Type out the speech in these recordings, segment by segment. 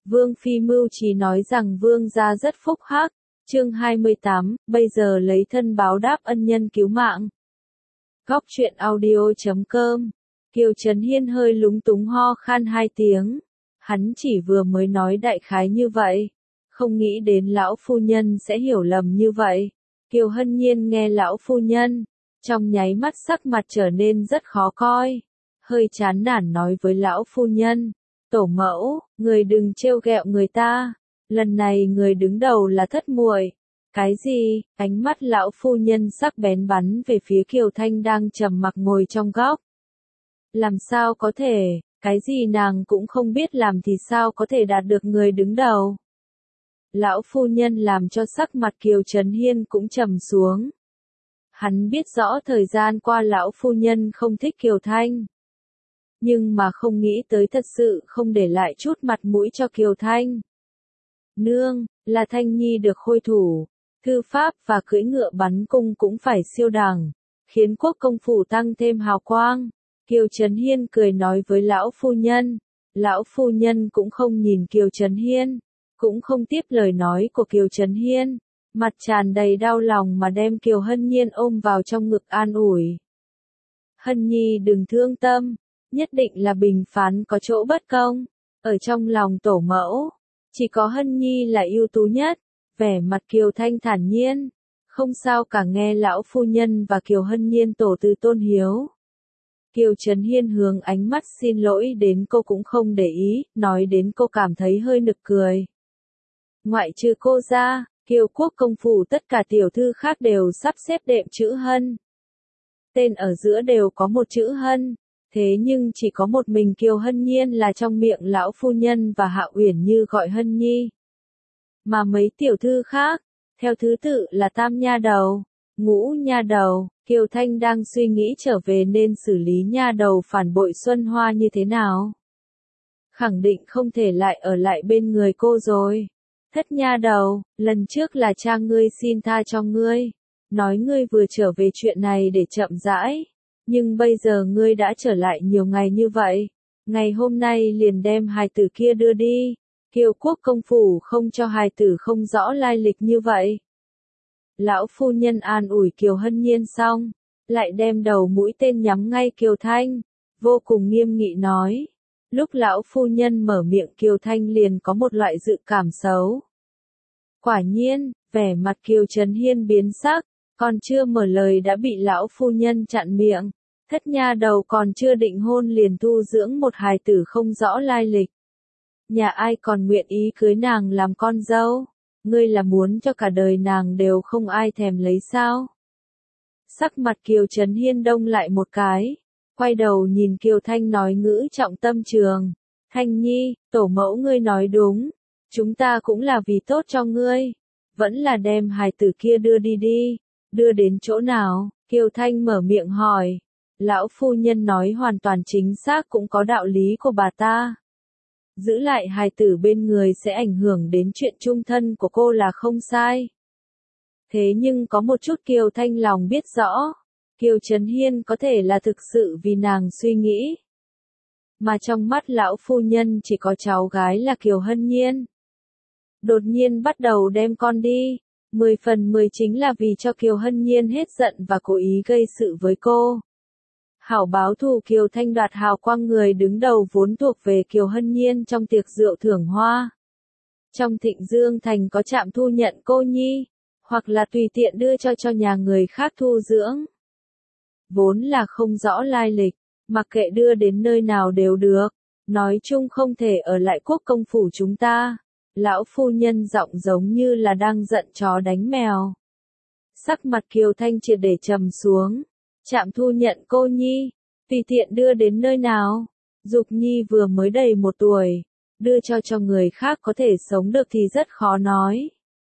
Vương Phi mưu trí nói rằng Vương gia rất phúc hắc. Chương 28, bây giờ lấy thân báo đáp ân nhân cứu mạng. Góc truyện audio.com. Kiều Trấn Hiên hơi lúng túng ho khan 2 tiếng. Hắn chỉ vừa mới nói đại khái như vậy, không nghĩ đến lão phu nhân sẽ hiểu lầm như vậy. Kiều Hân Nhiên nghe lão phu nhân, trong nháy mắt sắc mặt trở nên rất khó coi, hơi chán nản nói với lão phu nhân, tổ mẫu, người đừng trêu ghẹo người ta, lần này người đứng đầu là thất muội. Cái gì? Ánh mắt lão phu nhân sắc bén bắn về phía Kiều Thanh đang trầm mặc ngồi trong góc. Làm sao có thể, cái gì nàng cũng không biết làm thì sao có thể đạt được người đứng đầu. Lão phu nhân làm cho sắc mặt Kiều Trấn Hiên cũng trầm xuống. Hắn biết rõ thời gian qua lão phu nhân không thích Kiều Thanh. Nhưng mà không nghĩ tới thật sự không để lại chút mặt mũi cho Kiều Thanh. Nương, là Thanh Nhi được khôi thủ, thư pháp và cưỡi ngựa bắn cung cũng phải siêu đẳng, khiến quốc công phủ tăng thêm hào quang. Kiều Trấn Hiên cười nói với lão phu nhân. Lão phu nhân cũng không nhìn Kiều Trấn Hiên, cũng không tiếp lời nói của Kiều Trấn Hiên, mặt tràn đầy đau lòng mà đem Kiều Hân Nhiên ôm vào trong ngực an ủi. Hân Nhi đừng thương tâm, nhất định là bình phán có chỗ bất công, ở trong lòng tổ mẫu, chỉ có Hân Nhi là ưu tú nhất. Vẻ mặt Kiều Thanh thản nhiên, không sao cả nghe lão phu nhân và Kiều Hân Nhiên tổ từ tôn hiếu. Kiều Trấn Hiên hướng ánh mắt xin lỗi đến cô cũng không để ý, nói đến cô cảm thấy hơi nực cười. Ngoại trừ cô ra, Kiều quốc công phủ tất cả tiểu thư khác đều sắp xếp đệm chữ Hân. Tên ở giữa đều có một chữ Hân, thế nhưng chỉ có một mình Kiều Hân Nhiên là trong miệng lão phu nhân và Hạ Uyển Như gọi Hân Nhi. Mà mấy tiểu thư khác, theo thứ tự là Tam nha đầu, Ngũ nha đầu. Kiều Thanh đang suy nghĩ trở về nên xử lý nha đầu phản bội Xuân Hoa như thế nào. Khẳng định không thể lại ở lại bên người cô rồi. Thất nha đầu, lần trước là cha ngươi xin tha cho ngươi, nói ngươi vừa trở về chuyện này để chậm rãi, nhưng bây giờ ngươi đã trở lại nhiều ngày như vậy, ngày hôm nay liền đem hài tử kia đưa đi. Kiều quốc công phủ không cho hài tử không rõ lai lịch như vậy. Lão phu nhân an ủi Kiều Hân Nhiên xong, lại đem đầu mũi tên nhắm ngay Kiều Thanh, vô cùng nghiêm nghị nói. Lúc lão phu nhân mở miệng Kiều Thanh liền có một loại dự cảm xấu. Quả nhiên, vẻ mặt Kiều Trấn Hiên biến sắc, còn chưa mở lời đã bị lão phu nhân chặn miệng. Thất nha đầu còn chưa định hôn liền thu dưỡng một hài tử không rõ lai lịch. Nhà ai còn nguyện ý cưới nàng làm con dâu? Ngươi là muốn cho cả đời nàng đều không ai thèm lấy sao? Sắc mặt Kiều Trấn Hiên đông lại một cái, quay đầu nhìn Kiều Thanh nói ngữ trọng tâm trường. Thanh Nhi, tổ mẫu ngươi nói đúng, chúng ta cũng là vì tốt cho ngươi, vẫn là đem hài tử kia đưa đi đi, đưa đến chỗ nào? Kiều Thanh mở miệng hỏi, lão phu nhân nói hoàn toàn chính xác cũng có đạo lý của bà ta. Giữ lại hài tử bên người sẽ ảnh hưởng đến chuyện chung thân của cô là không sai. Thế nhưng có một chút Kiều Thanh lòng biết rõ, Kiều Trấn Hiên có thể là thực sự vì nàng suy nghĩ. Mà trong mắt lão phu nhân chỉ có cháu gái là Kiều Hân Nhiên. Đột nhiên bắt đầu đem con đi, 10 phần 10 chính là vì cho Kiều Hân Nhiên hết giận và cố ý gây sự với cô. Hảo báo thù Kiều Thanh đoạt hào quang người đứng đầu vốn thuộc về Kiều Hân Nhiên trong tiệc rượu thưởng hoa. Trong Thịnh Dương Thành có trạm thu nhận cô nhi, hoặc là tùy tiện đưa cho nhà người khác thu dưỡng. Vốn là không rõ lai lịch, mặc kệ đưa đến nơi nào đều được, nói chung không thể ở lại quốc công phủ chúng ta. Lão phu nhân giọng giống như là đang giận chó đánh mèo. Sắc mặt Kiều Thanh triệt để trầm xuống. Trạm thu nhận cô nhi, tùy tiện đưa đến nơi nào. Dục nhi vừa mới đầy 1 tuổi, đưa cho người khác có thể sống được thì rất khó nói.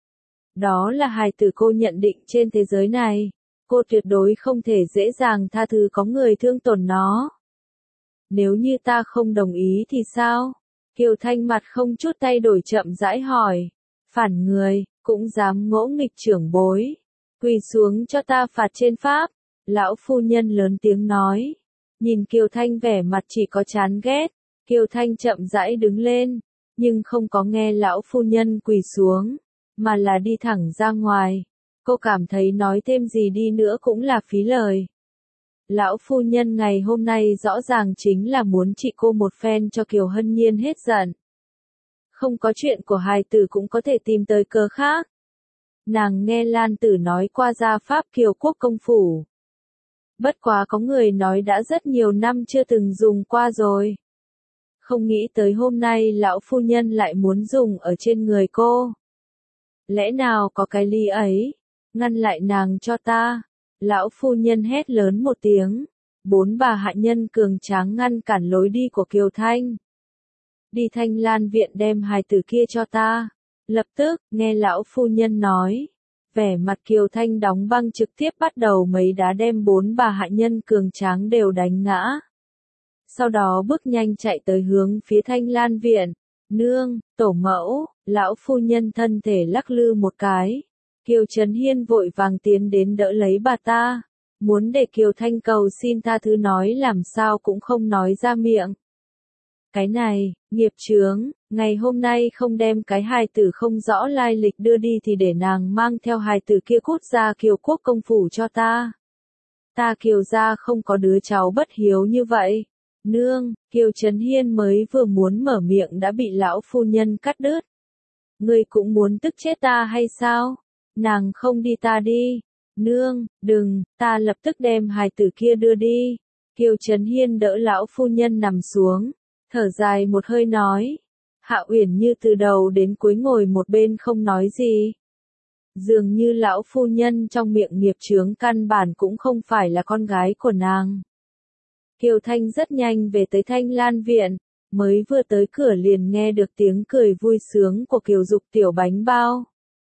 Đó là hài tử cô nhận định trên thế giới này, cô tuyệt đối không thể dễ dàng tha thứ có người thương tổn nó. Nếu như ta không đồng ý thì sao? Kiều Thanh mặt không chút thay đổi chậm rãi hỏi. Phản người, cũng dám ngỗ nghịch trưởng bối. Quỳ xuống cho ta phạt trên pháp. Lão phu nhân lớn tiếng nói. Nhìn Kiều Thanh vẻ mặt chỉ có chán ghét. Kiều Thanh chậm rãi đứng lên. nhưng không có nghe lão phu nhân quỳ xuống, mà là đi thẳng ra ngoài. Cô cảm thấy nói thêm gì đi nữa cũng là phí lời. Lão phu nhân ngày hôm nay rõ ràng chính là muốn trị cô một phen cho Kiều Hân Nhiên hết giận. Không có chuyện của hài tử cũng có thể tìm tới cớ khác. Nàng nghe Lan Tử nói qua gia pháp Kiều Quốc công phủ. Bất quá có người nói đã rất nhiều năm chưa từng dùng qua rồi. Không nghĩ tới hôm nay lão phu nhân lại muốn dùng ở trên người cô. Lẽ nào có cái ly ấy? Ngăn lại nàng cho ta. Lão phu nhân hét lớn một tiếng. 4 bà hạ nhân cường tráng ngăn cản lối đi của Kiều Thanh. Đi Thanh Lan viện đem hài tử kia cho ta. Lập tức, nghe lão phu nhân nói. Vẻ mặt Kiều Thanh đóng băng trực tiếp bắt đầu mấy đá đem 4 bà hạ nhân cường tráng đều đánh ngã. Sau đó bước nhanh chạy tới hướng phía Thanh Lan viện. Nương, tổ mẫu, lão phu nhân thân thể lắc lư một cái. Kiều Trấn Hiên vội vàng tiến đến đỡ lấy bà ta. Muốn để Kiều Thanh cầu xin tha thứ nói làm sao cũng không nói ra miệng. Cái này, nghiệp chướng, ngày hôm nay không đem cái hài tử không rõ lai lịch đưa đi thì để nàng mang theo hài tử kia cút ra Kiều Quốc công phủ cho ta. Ta Kiều gia không có đứa cháu bất hiếu như vậy. Nương, Kiều Trấn Hiên mới vừa muốn mở miệng đã bị lão phu nhân cắt đứt. Ngươi cũng muốn tức chết ta hay sao? Nàng không đi ta đi. Nương, đừng, ta lập tức đem hài tử kia đưa đi. Kiều Trấn Hiên đỡ lão phu nhân nằm xuống, thở dài một hơi nói. Hạ Uyển Như từ đầu đến cuối ngồi một bên không nói gì. Dường như lão phu nhân trong miệng nghiệp chướng căn bản cũng không phải là con gái của nàng. Kiều Thanh rất nhanh về tới Thanh Lan viện, mới vừa tới cửa liền nghe được tiếng cười vui sướng của Kiều Dục tiểu bánh bao.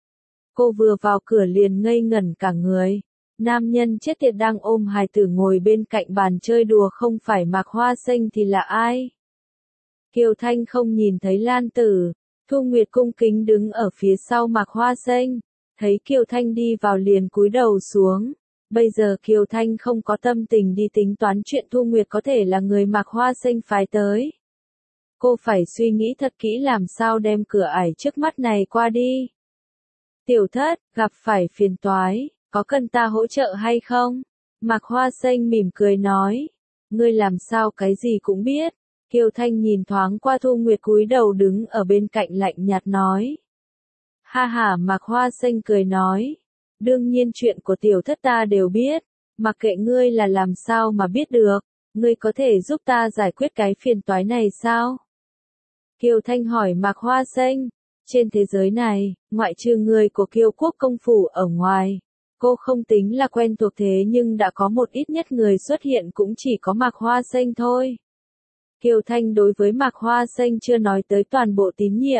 Cô vừa vào cửa liền ngây ngẩn cả người. Nam nhân chết tiệt đang ôm hài tử ngồi bên cạnh bàn chơi đùa không phải Mạc Hoa Xanh thì là ai? Kiều Thanh không nhìn thấy Lan Tử, Thu Nguyệt cung kính đứng ở phía sau Mạc Hoa Xanh, thấy Kiều Thanh đi vào liền cúi đầu xuống. Bây giờ Kiều Thanh không có tâm tình đi tính toán chuyện Thu Nguyệt có thể là người Mạc Hoa Xanh phái tới. Cô phải suy nghĩ thật kỹ làm sao đem cửa ải trước mắt này qua đi. Tiểu thất, gặp phải phiền toái, có cần ta hỗ trợ hay không? Mạc Hoa Xanh mỉm cười nói. Ngươi làm sao cái gì cũng biết. Kiều Thanh nhìn thoáng qua Thu Nguyệt cúi đầu đứng ở bên cạnh lạnh nhạt nói. Ha ha, Mạc Hoa Xanh cười nói. Đương nhiên chuyện của tiểu thất ta đều biết. Mặc kệ ngươi là làm sao mà biết được. Ngươi có thể giúp ta giải quyết cái phiền toái này sao? Kiều Thanh hỏi Mạc Hoa Xanh. Trên thế giới này, ngoại trừ người của Kiều Quốc công phủ ở ngoài, cô không tính là quen thuộc thế nhưng đã có một ít nhất người xuất hiện cũng chỉ có Mạc Hoa Xanh thôi. Kiều Thanh đối với Mạc Hoa Xanh chưa nói tới toàn bộ tín nhiệm.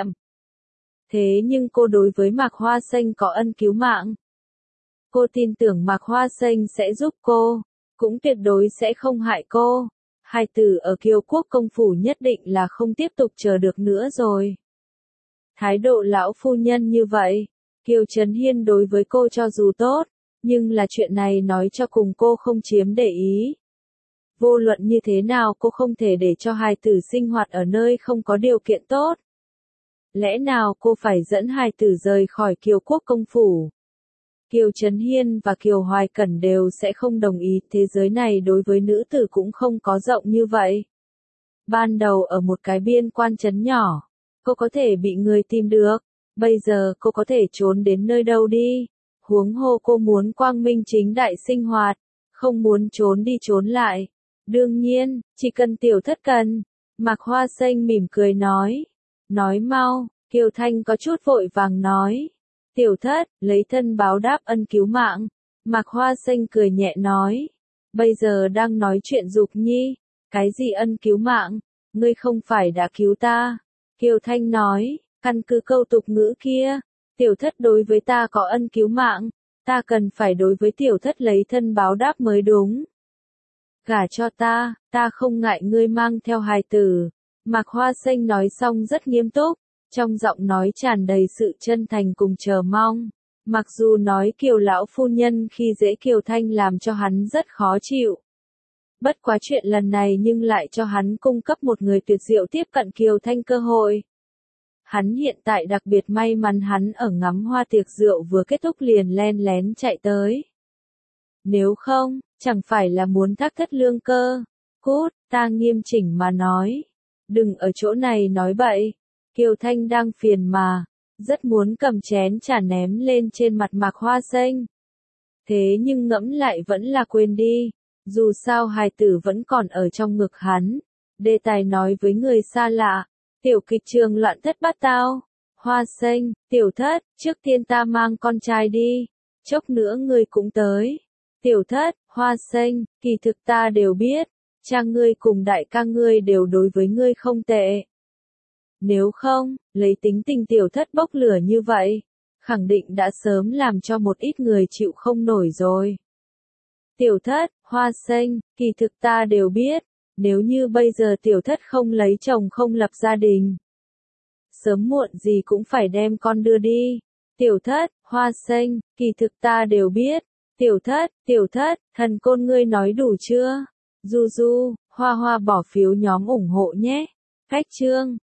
Thế nhưng cô đối với Mạc Hoa Xanh có ân cứu mạng. Cô tin tưởng Mạc Hoa Xanh sẽ giúp cô, cũng tuyệt đối sẽ không hại cô. Hài tử ở Kiều Quốc công phủ nhất định là không tiếp tục chờ được nữa rồi. Thái độ lão phu nhân như vậy, Kiều Trấn Hiên đối với cô cho dù tốt, nhưng là chuyện này nói cho cùng cô không chiếm để ý. Vô luận như thế nào cô không thể để cho hài tử sinh hoạt ở nơi không có điều kiện tốt. Lẽ nào cô phải dẫn hài tử rời khỏi Kiều Quốc công phủ? Kiều Trấn Hiên và Kiều Hoài Cẩn đều sẽ không đồng ý, thế giới này đối với nữ tử cũng không có rộng như vậy. Ban đầu ở một cái biên quan trấn nhỏ, cô có thể bị người tìm được, bây giờ cô có thể trốn đến nơi đâu đi. Huống hồ cô muốn quang minh chính đại sinh hoạt, không muốn trốn đi trốn lại. Đương nhiên, chỉ cần tiểu thất cần. Mạc Hoa Xanh mỉm cười nói. Nói mau, Kiều Thanh có chút vội vàng nói. Tiểu thất, lấy thân báo đáp ân cứu mạng. Mạc Hoa Xanh cười nhẹ nói. Bây giờ đang nói chuyện Dục Nhi. Cái gì ân cứu mạng? Ngươi không phải đã cứu ta. Kiều Thanh nói, căn cứ câu tục ngữ kia. Tiểu thất đối với ta có ân cứu mạng. Ta cần phải đối với tiểu thất lấy thân báo đáp mới đúng. Gả cho ta không ngại ngươi mang theo hài tử. Mạc Hoa Xanh nói xong rất nghiêm túc, trong giọng nói tràn đầy sự chân thành cùng chờ mong. Mặc dù nói Kiều lão phu nhân khi dễ Kiều Thanh làm cho hắn rất khó chịu. Bất quá chuyện lần này nhưng lại cho hắn cung cấp một người tuyệt diệu tiếp cận Kiều Thanh cơ hội. Hắn hiện tại đặc biệt may mắn hắn ở ngắm hoa tiệc rượu vừa kết thúc liền len lén chạy tới. Nếu không, chẳng phải là muốn thác thất lương cơ. Cút, ta nghiêm chỉnh mà nói. Đừng ở chỗ này nói bậy. Kiều Thanh đang phiền mà, rất muốn cầm chén trà ném lên trên mặt Mạc Hoa Xanh. Thế nhưng ngẫm lại vẫn là quên đi. Dù sao hài tử vẫn còn ở trong ngực hắn. Đề tài nói với người xa lạ. Tiểu kịch trường loạn thất bát tao. Hoa Xanh, tiểu thất, trước tiên ta mang con trai đi. Chốc nữa ngươi cũng tới. Tiểu thất, Hoa Xanh, kỳ thực ta đều biết. Cha ngươi cùng đại ca ngươi đều đối với ngươi không tệ. Nếu không, lấy tính tình tiểu thất bốc lửa như vậy, khẳng định đã sớm làm cho một ít người chịu không nổi rồi. Tiểu thất, Hoa Xanh, kỳ thực ta đều biết, nếu như bây giờ tiểu thất không lấy chồng không lập gia đình, sớm muộn gì cũng phải đem con đưa đi. Tiểu thất, Hoa Xanh, kỳ thực ta đều biết. Tiểu thất, thần côn ngươi nói đủ chưa? Du Du, Hoa Hoa bỏ phiếu nhóm ủng hộ nhé. Cách chương